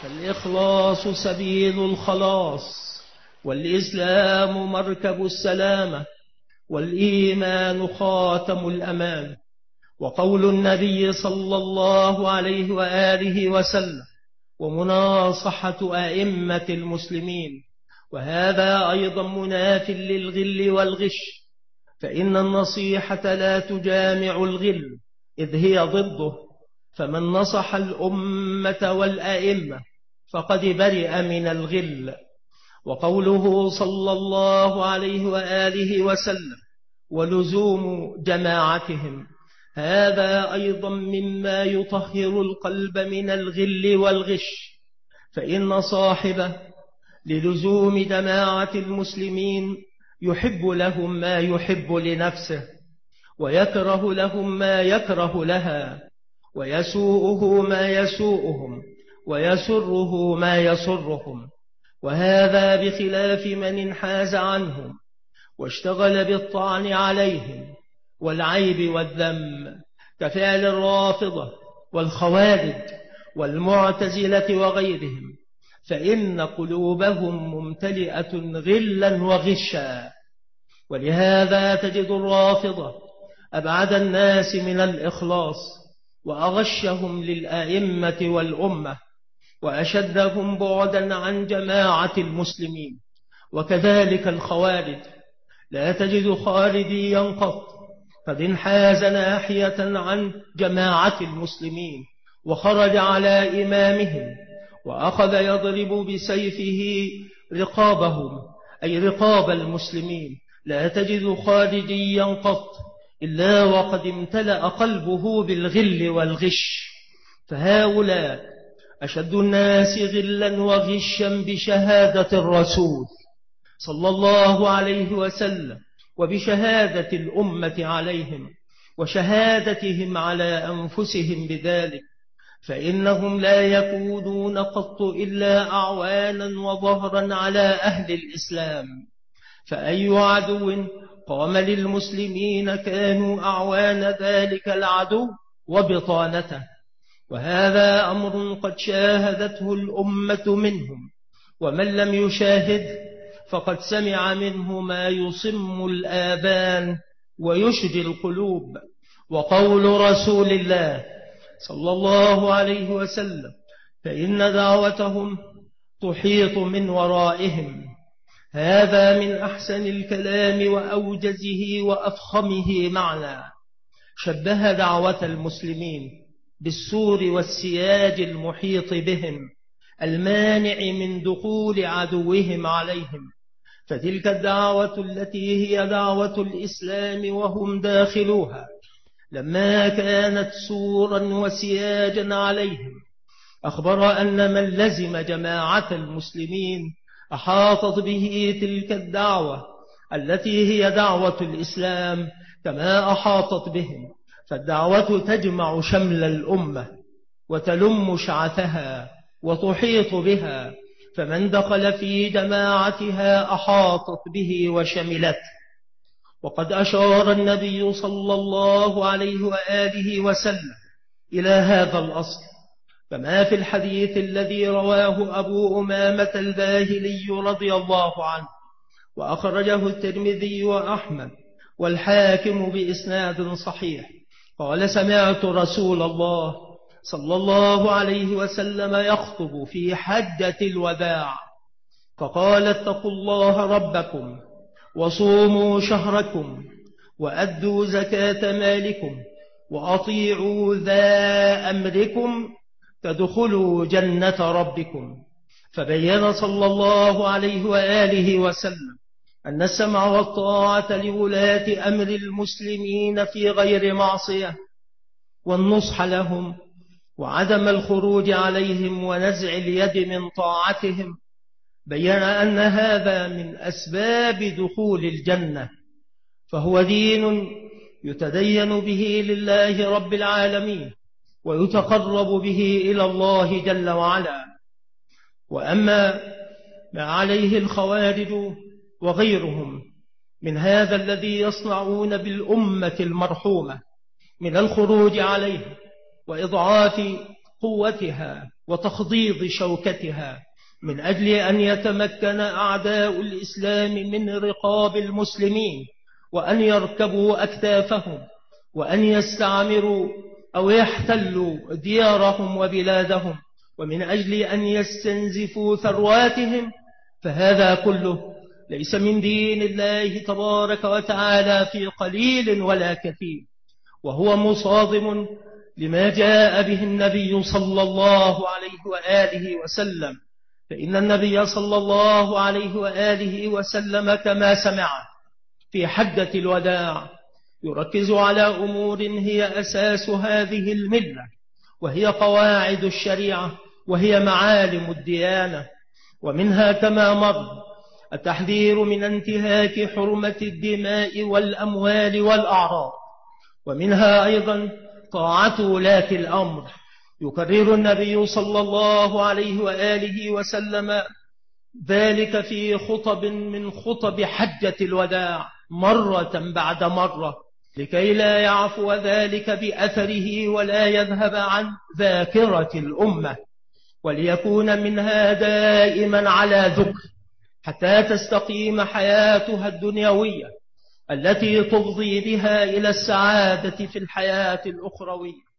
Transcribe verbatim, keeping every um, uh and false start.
فالإخلاص سبيل الخلاص، والإسلام مركب السلامة، والإيمان خاتم الأمان. وقول النبي صلى الله عليه وآله وسلم: ومناصحة أئمة المسلمين. وهذا أيضا مناف للغل والغش، فإن النصيحة لا تجامع الغل إذ هي ضده، فمن نصح الأمة والأئمة فقد برئ من الغل. وقوله صلى الله عليه وآله وسلم: ولزوم جماعتهم، هذا أيضا مما يطهر القلب من الغل والغش، فإن صاحبه للزوم جماعة المسلمين يحب لهم ما يحب لنفسه، ويكره لهم ما يكره لها، ويسوءه ما يسوءهم، ويسره ما يسرهم. وهذا بخلاف من انحاز عنهم واشتغل بالطعن عليهم والعيب والذم، كفعل الرافضة والخوارج والمعتزلة وغيرهم، فإن قلوبهم ممتلئة غلا وغشا. ولهذا تجد الرافضة أبعد الناس من الإخلاص، وأغشهم للأئمة والأمة، وأشدهم بعدا عن جماعة المسلمين. وكذلك الخوارج، لا تجد خارجيا قط قد انحاز ناحية عن جماعة المسلمين وخرج على إمامهم وأخذ يضرب بسيفه رقابهم، أي رقاب المسلمين. لا تجد خارجيا قط إلا وقد امتلأ قلبه بالغل والغش، فهؤلاء أشد الناس غلا وغشا بشهادة الرسول صلى الله عليه وسلم، وبشهادة الأمة عليهم، وشهادتهم على أنفسهم بذلك، فإنهم لا يكونون قط إلا أعوانا وظهرا على أهل الإسلام. فأي عدو قام للمسلمين كانوا أعوان ذلك العدو وبطانته. وهذا أمر قد شاهدته الأمة منهم، ومن لم يشاهد فقد سمع منه ما يصم الآذان ويشجي القلوب. وقول رسول الله صلى الله عليه وسلم: فإن دعوتهم تحيط من ورائهم، هذا من أحسن الكلام وأوجزه وأفخمه معنى. شبه دعوة المسلمين بالسور والسياج المحيط بهم المانع من دخول عدوهم عليهم، فتلك الدعوة التي هي دعوة الإسلام وهم داخلوها لما كانت سورا وسياجا عليهم، أخبر أن من لزم جماعة المسلمين أحاطت به تلك الدعوة التي هي دعوة الإسلام كما أحاطت بهم. فالدعوة تجمع شمل الأمة وتلم شعثها وتحيط بها، فمن دخل في جماعتها أحاطت به وشملته. وقد أشار النبي صلى الله عليه وآله وسلم إلى هذا الأصل، كما في الحديث الذي رواه أبو أمامة الباهلي رضي الله عنه، وأخرجه الترمذي وأحمد والحاكم بإسناد صحيح، قال: سمعت رسول الله صلى الله عليه وسلم يخطب في حجة الوداع فقال: اتقوا الله ربكم وصوموا شهركم وأدوا زكاة مالكم وأطيعوا ذا أمركم تدخلوا جنة ربكم. فبين صلى الله عليه وآله وسلم أن السمع والطاعة لولاة أمر المسلمين في غير معصية، والنصح لهم، وعدم الخروج عليهم ونزع اليد من طاعتهم، بين أن هذا من أسباب دخول الجنة، فهو دين يتدين به لله رب العالمين ويتقرب به إلى الله جل وعلا. وأما ما عليه الخوارج وغيرهم من هذا الذي يصنعون بالأمة المرحومة من الخروج عليه وإضعاف قوتها وتخضيض شوكتها، من أجل أن يتمكن أعداء الإسلام من رقاب المسلمين، وأن يركبوا أكتافهم، وأن يستعمروا أو يحتلوا ديارهم وبلادهم، ومن أجل أن يستنزفوا ثرواتهم. فهذا كله ليس من دين الله تبارك وتعالى في قليل ولا كثير، وهو مصادم لما جاء به النبي صلى الله عليه وآله وسلم. فإن النبي صلى الله عليه وآله وسلم كما سمع في حجة الوداع يركز على أمور هي أساس هذه الملة، وهي قواعد الشريعة، وهي معالم الديانة. ومنها كما مر التحذير من انتهاك حرمة الدماء والأموال والأعراض، ومنها أيضا طاعة ولاة الأمر. يكرر النبي صلى الله عليه وآله وسلم ذلك في خطب من خطب حجة الوداع مرة بعد مرة، لكي لا يعفو ذلك بأثره ولا يذهب عن ذاكرة الأمة، وليكون منها دائما على ذكر، حتى تستقيم حياتها الدنيوية التي تفضي بها إلى السعادة في الحياة الأخروية.